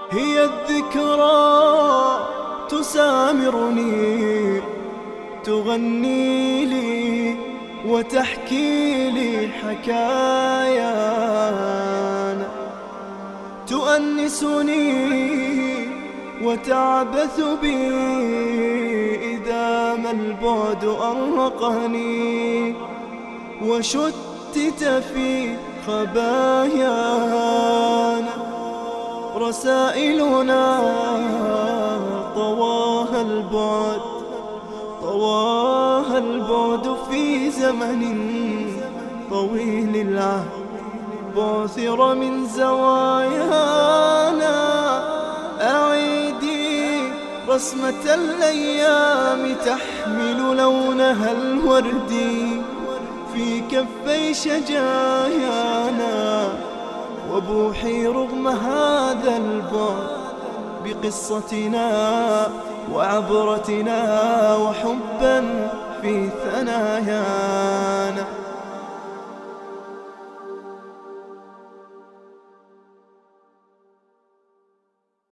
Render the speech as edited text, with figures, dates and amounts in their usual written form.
هي الذكرى تسامرني، تغني لي وتحكي لي حكايانا، تؤنسني وتعبث بي إذا ما البعد أرقني، وشتت في خبايانا رسائلنا طواها البعد، طواها البعد في زمن طويل العهد، بعثر من زوايانا. أعيدي رسمة الأيام تحمل لونها الوردي في كفي شجايانا، وبوحي رغم هذا البعد بقصتنا وعبرتنا وحبا في ثنايانا.